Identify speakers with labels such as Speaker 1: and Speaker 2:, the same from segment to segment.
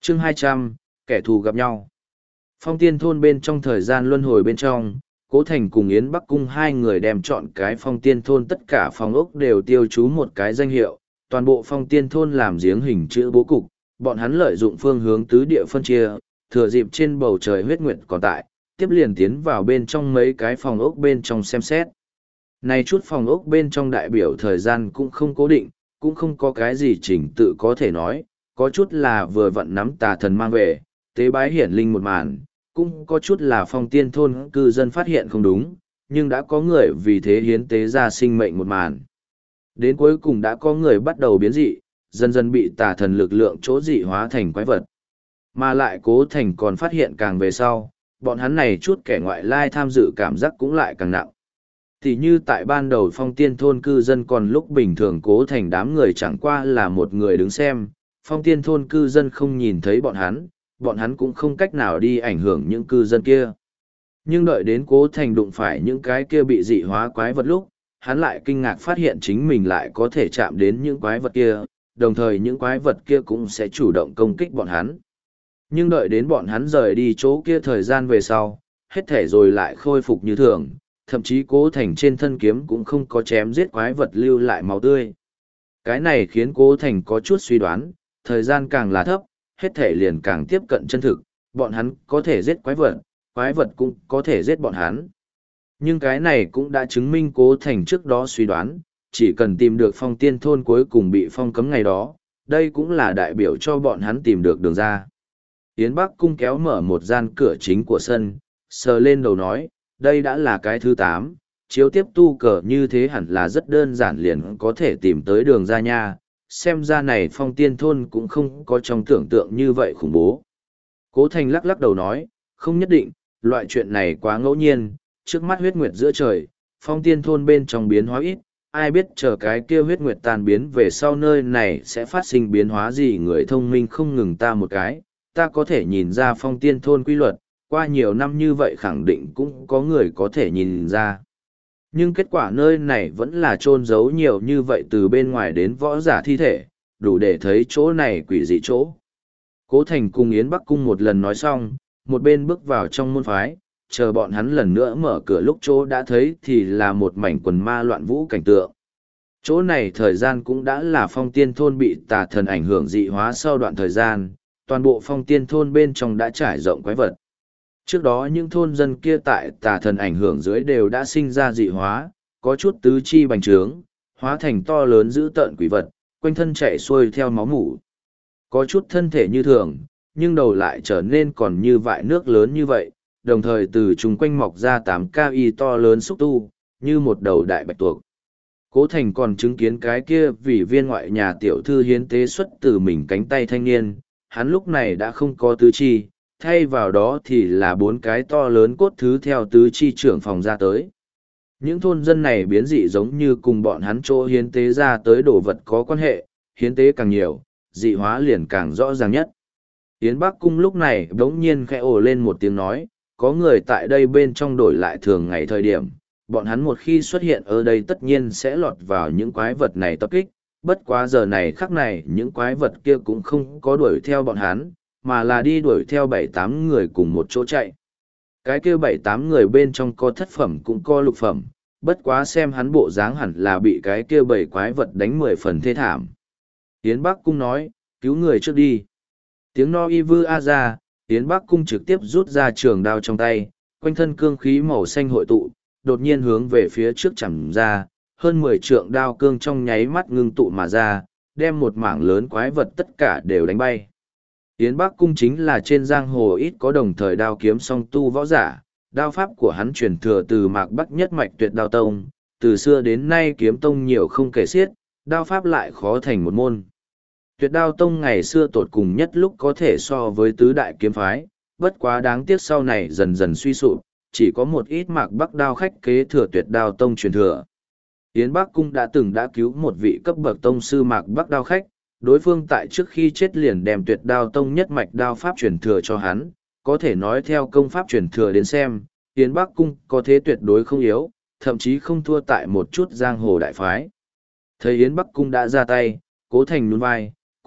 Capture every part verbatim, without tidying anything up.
Speaker 1: chương hai trăm, kẻ thù gặp nhau. Phong tiên thôn bên trong thời gian luân hồi bên trong, Cố Thành cùng Yến Bắc Cung hai người đem chọn cái phong tiên thôn tất cả phòng ốc đều tiêu chú một cái danh hiệu, toàn bộ phong tiên thôn làm giếng hình chữ bố cục, bọn hắn lợi dụng phương hướng tứ địa phân chia, thừa dịp trên bầu trời huyết nguyệt còn tại, tiếp liền tiến vào bên trong mấy cái phòng ốc bên trong xem xét. Này chút phòng ốc bên trong đại biểu thời gian cũng không cố định, cũng không có cái gì chỉnh tự có thể nói, có chút là vừa vặn nắm tà thần mang về, tế bái hiển linh một màn, cũng có chút là phong tiên thôn cư dân phát hiện không đúng, nhưng đã có người vì thế hiến tế ra sinh mệnh một màn. Đến cuối cùng đã có người bắt đầu biến dị, dần dần bị tà thần lực lượng chỗ dị hóa thành quái vật. Mà lại Cố Thành còn phát hiện càng về sau, bọn hắn này chút kẻ ngoại lai tham dự cảm giác cũng lại càng nặng. Thì như tại ban đầu phong tiên thôn cư dân còn lúc bình thường Cố Thành đám người chẳng qua là một người đứng xem, phong tiên thôn cư dân không nhìn thấy bọn hắn, bọn hắn cũng không cách nào đi ảnh hưởng những cư dân kia. Nhưng đợi đến Cố Thành đụng phải những cái kia bị dị hóa quái vật lúc, hắn lại kinh ngạc phát hiện chính mình lại có thể chạm đến những quái vật kia, đồng thời những quái vật kia cũng sẽ chủ động công kích bọn hắn. Nhưng đợi đến bọn hắn rời đi chỗ kia thời gian về sau, hết thể rồi lại khôi phục như thường, thậm chí Cố Thành trên thân kiếm cũng không có chém giết quái vật lưu lại máu tươi. Cái này khiến Cố Thành có chút suy đoán, thời gian càng là thấp, hết thể liền càng tiếp cận chân thực, bọn hắn có thể giết quái vật, quái vật cũng có thể giết bọn hắn. Nhưng cái này cũng đã chứng minh Cố Thành trước đó suy đoán, chỉ cần tìm được phong tiên thôn cuối cùng bị phong cấm ngày đó, đây cũng là đại biểu cho bọn hắn tìm được đường ra. Yến Bắc Cung kéo mở một gian cửa chính của sân, sờ lên đầu nói, đây đã là cái thứ tám, chiếu tiếp tu cờ như thế hẳn là rất đơn giản liền có thể tìm tới đường ra nha, xem ra này phong tiên thôn cũng không có trong tưởng tượng như vậy khủng bố. Cố Thành lắc lắc đầu nói, không nhất định, loại chuyện này quá ngẫu nhiên, trước mắt huyết nguyệt giữa trời, phong tiên thôn bên trong biến hóa ít, ai biết chờ cái kia huyết nguyệt tan biến về sau nơi này sẽ phát sinh biến hóa gì, người thông minh không ngừng ta một cái, ta có thể nhìn ra phong tiên thôn quy luật, qua nhiều năm như vậy khẳng định cũng có người có thể nhìn ra. Nhưng kết quả nơi này vẫn là chôn giấu nhiều như vậy từ bên ngoài đến võ giả thi thể, đủ để thấy chỗ này quỷ dị chỗ. Cố Thành cùng Yến Bắc Cung một lần nói xong, một bên bước vào trong môn phái, chờ bọn hắn lần nữa mở cửa lúc chỗ đã thấy thì là một mảnh quần ma loạn vũ cảnh tượng. Chỗ này thời gian cũng đã là phong tiên thôn bị tà thần ảnh hưởng dị hóa sau đoạn thời gian, toàn bộ phong tiên thôn bên trong đã trải rộng quái vật. Trước đó những thôn dân kia tại tà thần ảnh hưởng dưới đều đã sinh ra dị hóa, có chút tứ chi bành trướng, hóa thành to lớn dữ tợn quỷ vật, quanh thân chạy xuôi theo máu mủ. Có chút thân thể như thường, nhưng đầu lại trở nên còn như vại nước lớn như vậy, đồng thời từ chung quanh mọc ra tám cao y to lớn xúc tu, như một đầu đại bạch tuộc. Cố Thành còn chứng kiến cái kia vì viên ngoại nhà tiểu thư hiến tế xuất từ mình cánh tay thanh niên, hắn lúc này đã không có tứ chi, thay vào đó thì là bốn cái to lớn cốt thứ theo tứ chi trưởng phòng ra tới. Những thôn dân này biến dị giống như cùng bọn hắn chỗ hiến tế ra tới đồ vật có quan hệ, hiến tế càng nhiều, dị hóa liền càng rõ ràng nhất. Yến Bắc Cung lúc này đống nhiên khẽ ồ lên một tiếng nói, có người tại đây bên trong đổi lại thường ngày thời điểm, bọn hắn một khi xuất hiện ở đây tất nhiên sẽ lọt vào những quái vật này tập kích, bất quá giờ này khắc này những quái vật kia cũng không có đuổi theo bọn hắn, mà là đi đuổi theo bảy tám người cùng một chỗ chạy. Cái kia bảy tám người bên trong có thất phẩm cũng có lục phẩm, bất quá xem hắn bộ dáng hẳn là bị cái kia bảy quái vật đánh mười phần thê thảm. Yến Bắc Cung nói, cứu người trước đi. Tiếng no y vư a ra, Yến Bắc Cung trực tiếp rút ra trường đao trong tay, quanh thân cương khí màu xanh hội tụ, đột nhiên hướng về phía trước chầm ra, hơn mười trượng đao cương trong nháy mắt ngưng tụ mà ra, đem một mảng lớn quái vật tất cả đều đánh bay. Yến Bắc Cung chính là trên giang hồ ít có đồng thời đao kiếm song tu võ giả, đao pháp của hắn truyền thừa từ Mạc Bắc nhất mạch Tuyệt Đao Tông, từ xưa đến nay kiếm tông nhiều không kể xiết, đao pháp lại khó thành một môn. Tuyệt Đao Tông ngày xưa tột cùng nhất lúc có thể so với tứ đại kiếm phái, bất quá đáng tiếc sau này dần dần suy sụp, chỉ có một ít Mạc Bắc đao khách kế thừa Tuyệt Đao Tông truyền thừa. Yến Bắc Cung đã từng đã cứu một vị cấp bậc tông sư Mạc Bắc đao khách, đối phương tại trước khi chết liền đem Tuyệt Đao Tông nhất mạch đao pháp truyền thừa cho hắn, có thể nói theo công pháp truyền thừa đến xem, Yến Bắc Cung có thế tuyệt đối không yếu, thậm chí không thua tại một chút giang hồ đại phái. Thấy Yến Bắc Cung đã ra tay, Cố Thành nhún vai,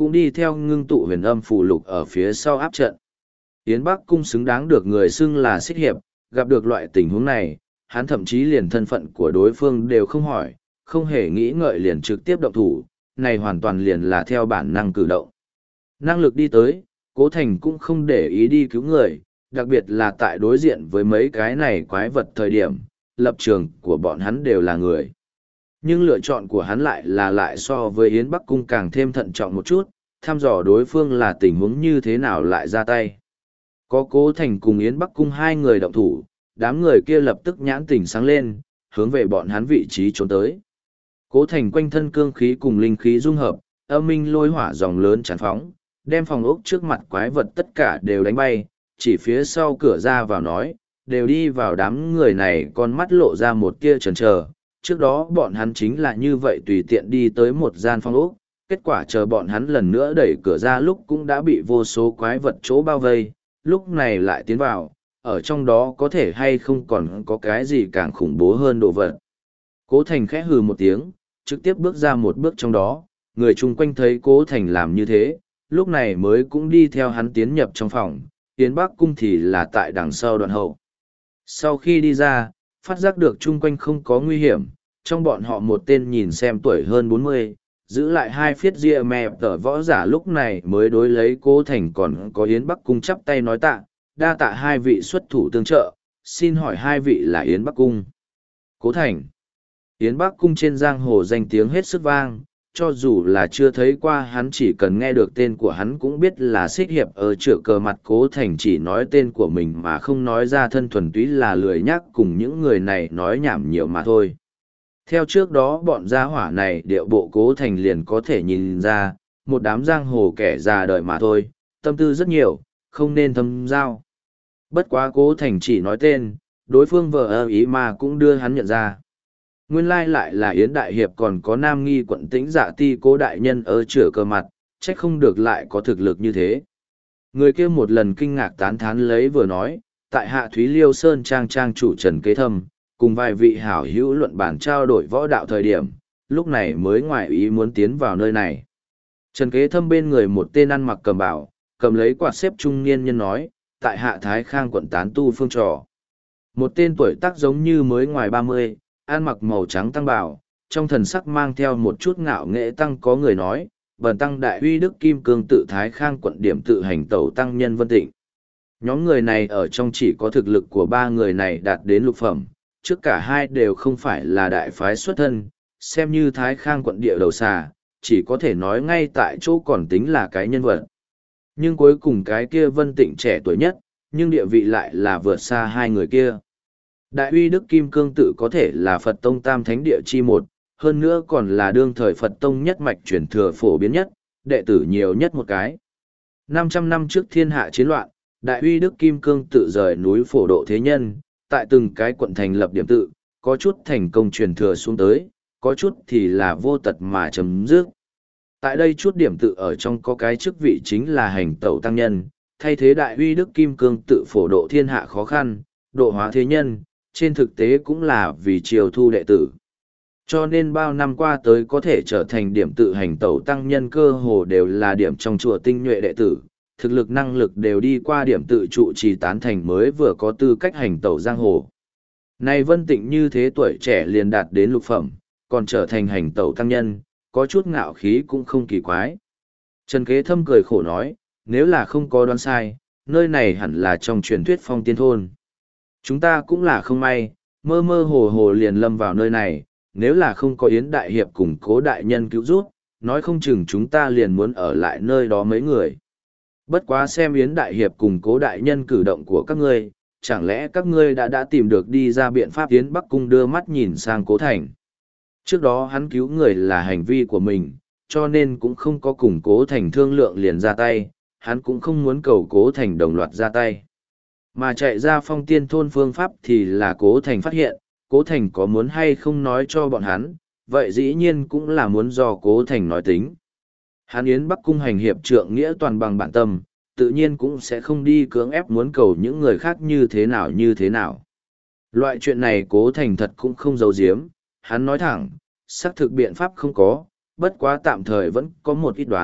Speaker 1: cũng đi theo ngưng tụ huyền âm phù lục ở phía sau áp trận. Yến Bắc Cung xứng đáng được người xưng là xích hiệp, gặp được loại tình huống này, hắn thậm chí liền thân phận của đối phương đều không hỏi, không hề nghĩ ngợi liền trực tiếp động thủ, này hoàn toàn liền là theo bản năng cử động. Năng lực đi tới, Cố Thành cũng không để ý đi cứu người, đặc biệt là tại đối diện với mấy cái này quái vật thời điểm, lập trường của bọn hắn đều là người. Nhưng lựa chọn của hắn lại là lại so với Yến Bắc Cung càng thêm thận trọng một chút, thăm dò đối phương là tình huống như thế nào lại ra tay. Có Cố Thành cùng Yến Bắc Cung hai người động thủ, đám người kia lập tức nhãn tỉnh sáng lên, hướng về bọn hắn vị trí trốn tới. Cố Thành quanh thân cương khí cùng linh khí dung hợp, âm minh lôi hỏa dòng lớn tràn phóng, đem phòng ốc trước mặt quái vật tất cả đều đánh bay, chỉ phía sau cửa ra vào nói, đều đi vào đám người này con mắt lộ ra một tia chần chờ. Trước đó bọn hắn chính là như vậy tùy tiện đi tới một gian phòng ốc, kết quả chờ bọn hắn lần nữa đẩy cửa ra lúc cũng đã bị vô số quái vật chỗ bao vây, lúc này lại tiến vào, ở trong đó có thể hay không còn có cái gì càng khủng bố hơn đồ vật. Cố Thành khẽ hừ một tiếng, trực tiếp bước ra một bước trong đó, người chung quanh thấy Cố Thành làm như thế, lúc này mới cũng đi theo hắn tiến nhập trong phòng, Yến Bắc Cung thì là tại đằng sau đoạn hậu. Sau khi đi ra, phát giác được chung quanh không có nguy hiểm, trong bọn họ một tên nhìn xem tuổi hơn bốn mươi, giữ lại hai phiết ria mè tờ võ giả lúc này mới đối lấy Cố Thành còn có Yến Bắc Cung chắp tay nói tạ, đa tạ hai vị xuất thủ tương trợ, xin hỏi hai vị là Yến Bắc Cung. Cố Thành. Yến Bắc Cung trên giang hồ danh tiếng hết sức vang, cho dù là chưa thấy qua hắn chỉ cần nghe được tên của hắn cũng biết là xích hiệp ở chữa cờ mặt. Cố Thành chỉ nói tên của mình mà không nói ra thân thuần túy là lười nhắc cùng những người này nói nhảm nhiều mà thôi. Theo trước đó bọn gia hỏa này điệu bộ Cố Thành liền có thể nhìn ra, một đám giang hồ kẻ già đời mà thôi, tâm tư rất nhiều, không nên thâm giao. Bất quá Cố Thành chỉ nói tên, đối phương vợ ơ ý mà cũng đưa hắn nhận ra. Nguyên lai lại là Yến Đại Hiệp còn có Nam Nghi quận Tĩnh Dạ Ti Cố đại nhân ở chữa cờ mặt, trách không được lại có thực lực như thế. Người kia một lần kinh ngạc tán thán lấy vừa nói, tại hạ Thúy Liêu Sơn Trang Trang chủ Trần Kế Thâm, cùng vài vị hảo hữu luận bản trao đổi võ đạo thời điểm, lúc này mới ngoại ý muốn tiến vào nơi này. Trần Kế Thâm bên người một tên ăn mặc cầm bảo, cầm lấy quạt xếp trung niên nhân nói, tại hạ Thái Khang quận tán tu phương trò. Một tên tuổi tác giống như mới ngoài ba mươi, ăn mặc màu trắng tăng bảo, trong thần sắc mang theo một chút ngạo nghệ tăng có người nói, bần tăng đại uy đức kim cương tự Thái Khang quận điểm tự hành tẩu tăng nhân Vân Tịnh. Nhóm người này ở trong chỉ có thực lực của ba người này đạt đến lục phẩm, trước cả hai đều không phải là đại phái xuất thân, xem như Thái Khang quận địa đầu xà, chỉ có thể nói ngay tại chỗ còn tính là cái nhân vật. Nhưng cuối cùng cái kia Vân Tịnh trẻ tuổi nhất, nhưng địa vị lại là vượt xa hai người kia. Đại uy Đức Kim Cương tự có thể là Phật Tông Tam Thánh Địa chi một, hơn nữa còn là đương thời Phật Tông nhất mạch truyền thừa phổ biến nhất, đệ tử nhiều nhất một cái. năm trăm năm trước thiên hạ chiến loạn, Đại uy Đức Kim Cương tự rời núi phổ độ thế nhân, tại từng cái quận thành lập điểm tự, có chút thành công truyền thừa xuống tới, có chút thì là vô tật mà chấm dứt. Tại đây chút điểm tự ở trong có cái chức vị chính là hành tẩu tăng nhân, thay thế Đại uy Đức Kim Cương tự phổ độ thiên hạ khó khăn, độ hóa thế nhân, trên thực tế cũng là vì chiều thu đệ tử. Cho nên bao năm qua tới có thể trở thành điểm tự hành tẩu tăng nhân cơ hồ đều là điểm trong chùa tinh nhuệ đệ tử, thực lực năng lực đều đi qua điểm tự trụ trì tán thành mới vừa có tư cách hành tẩu giang hồ. Này Vân Tịnh như thế tuổi trẻ liền đạt đến lục phẩm, còn trở thành hành tẩu tăng nhân, có chút ngạo khí cũng không kỳ quái. Trần Kế Thâm cười khổ nói, nếu là không có đoán sai, nơi này hẳn là trong truyền thuyết Phong Tiên Thôn. Chúng ta cũng là không may, mơ mơ hồ hồ liền lâm vào nơi này, nếu là không có Yến Đại Hiệp cùng Cố đại nhân cứu giúp, nói không chừng chúng ta liền muốn ở lại nơi đó mấy người. Bất quá xem Yến Đại Hiệp cùng Cố đại nhân cử động của các ngươi, chẳng lẽ các ngươi đã đã tìm được đi ra biện pháp. Yến Bắc Cung đưa mắt nhìn sang Cố Thành. Trước đó hắn cứu người là hành vi của mình, cho nên cũng không có cùng Cố Thành thương lượng liền ra tay, hắn cũng không muốn cầu Cố Thành đồng loạt ra tay. Mà chạy ra Phong Tiên Thôn phương pháp thì là Cố Thành phát hiện, Cố Thành có muốn hay không nói cho bọn hắn, vậy dĩ nhiên cũng là muốn do Cố Thành nói tính. Hắn Yến Bắc Cung hành hiệp trượng nghĩa toàn bằng bản tâm, tự nhiên cũng sẽ không đi cưỡng ép muốn cầu những người khác như thế nào như thế nào. Loại chuyện này Cố Thành thật cũng không giấu giếm, hắn nói thẳng, xác thực biện pháp không có, bất quá tạm thời vẫn có một ít đoán,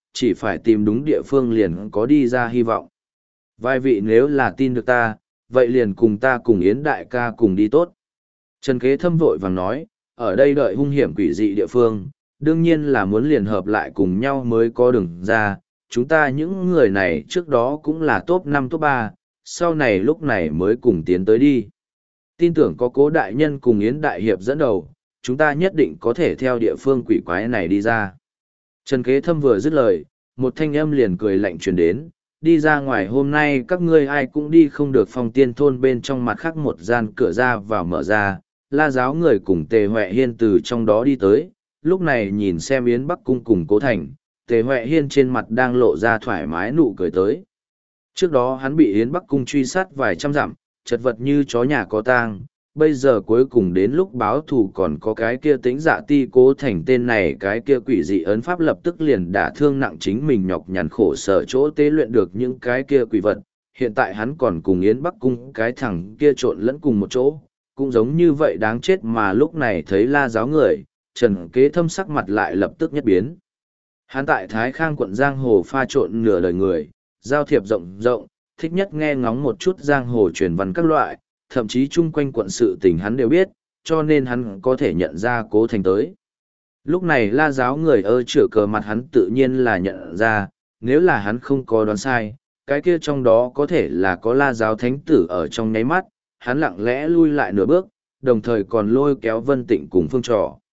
Speaker 1: chỉ phải tìm đúng địa phương liền có đi ra hy vọng. Vài vị nếu là tin được ta, vậy liền cùng ta cùng Yến đại ca cùng đi tốt. Trần Kế Thâm vội vàng nói, ở đây đợi hung hiểm quỷ dị địa phương, đương nhiên là muốn liền hợp lại cùng nhau mới có đường ra. Chúng ta những người này trước đó cũng là top năm top ba, sau này lúc này mới cùng tiến tới đi. Tin tưởng có Cố đại nhân cùng Yến đại hiệp dẫn đầu, chúng ta nhất định có thể theo địa phương quỷ quái này đi ra. Trần Kế Thâm vừa dứt lời, một thanh âm liền cười lạnh truyền đến, đi ra ngoài hôm nay các ngươi ai cũng đi không được. Phong Tiên thôn bên trong mặt khác một gian cửa ra vào mở ra, La giáo người cùng Tề Huệ Hiên từ trong đó đi tới, lúc này nhìn xem Yến Bắc Cung cùng Cố Thành, Tề Huệ Hiên trên mặt đang lộ ra thoải mái nụ cười tới. Trước đó hắn bị Yến Bắc Cung truy sát vài trăm dặm, chật vật như chó nhà có tang, bây giờ cuối cùng đến lúc báo thù còn có cái kia tính dạ ti Cố Thành tên này, cái kia quỷ dị ấn pháp lập tức liền đả thương nặng chính mình nhọc nhằn khổ sở chỗ tế luyện được những cái kia quỷ vật. Hiện tại hắn còn cùng Yến Bắc Cung cái thằng kia trộn lẫn cùng một chỗ, cũng giống như vậy đáng chết. Mà lúc này thấy La giáo người, Trần Kế Thâm sắc mặt lại lập tức nhất biến. Hắn tại Thái Khang quận giang hồ pha trộn nửa đời người, giao thiệp rộng rộng, thích nhất nghe ngóng một chút giang hồ truyền văn các loại, thậm chí chung quanh quận sự tình hắn đều biết, cho nên hắn có thể nhận ra Cố Thành tới. Lúc này La giáo người ơ chữa cờ mặt hắn tự nhiên là nhận ra, nếu là hắn không có đoán sai, cái kia trong đó có thể là có La giáo thánh tử ở trong nháy mắt, hắn lặng lẽ lui lại nửa bước, đồng thời còn lôi kéo Vân Tịnh cùng Phương Trò.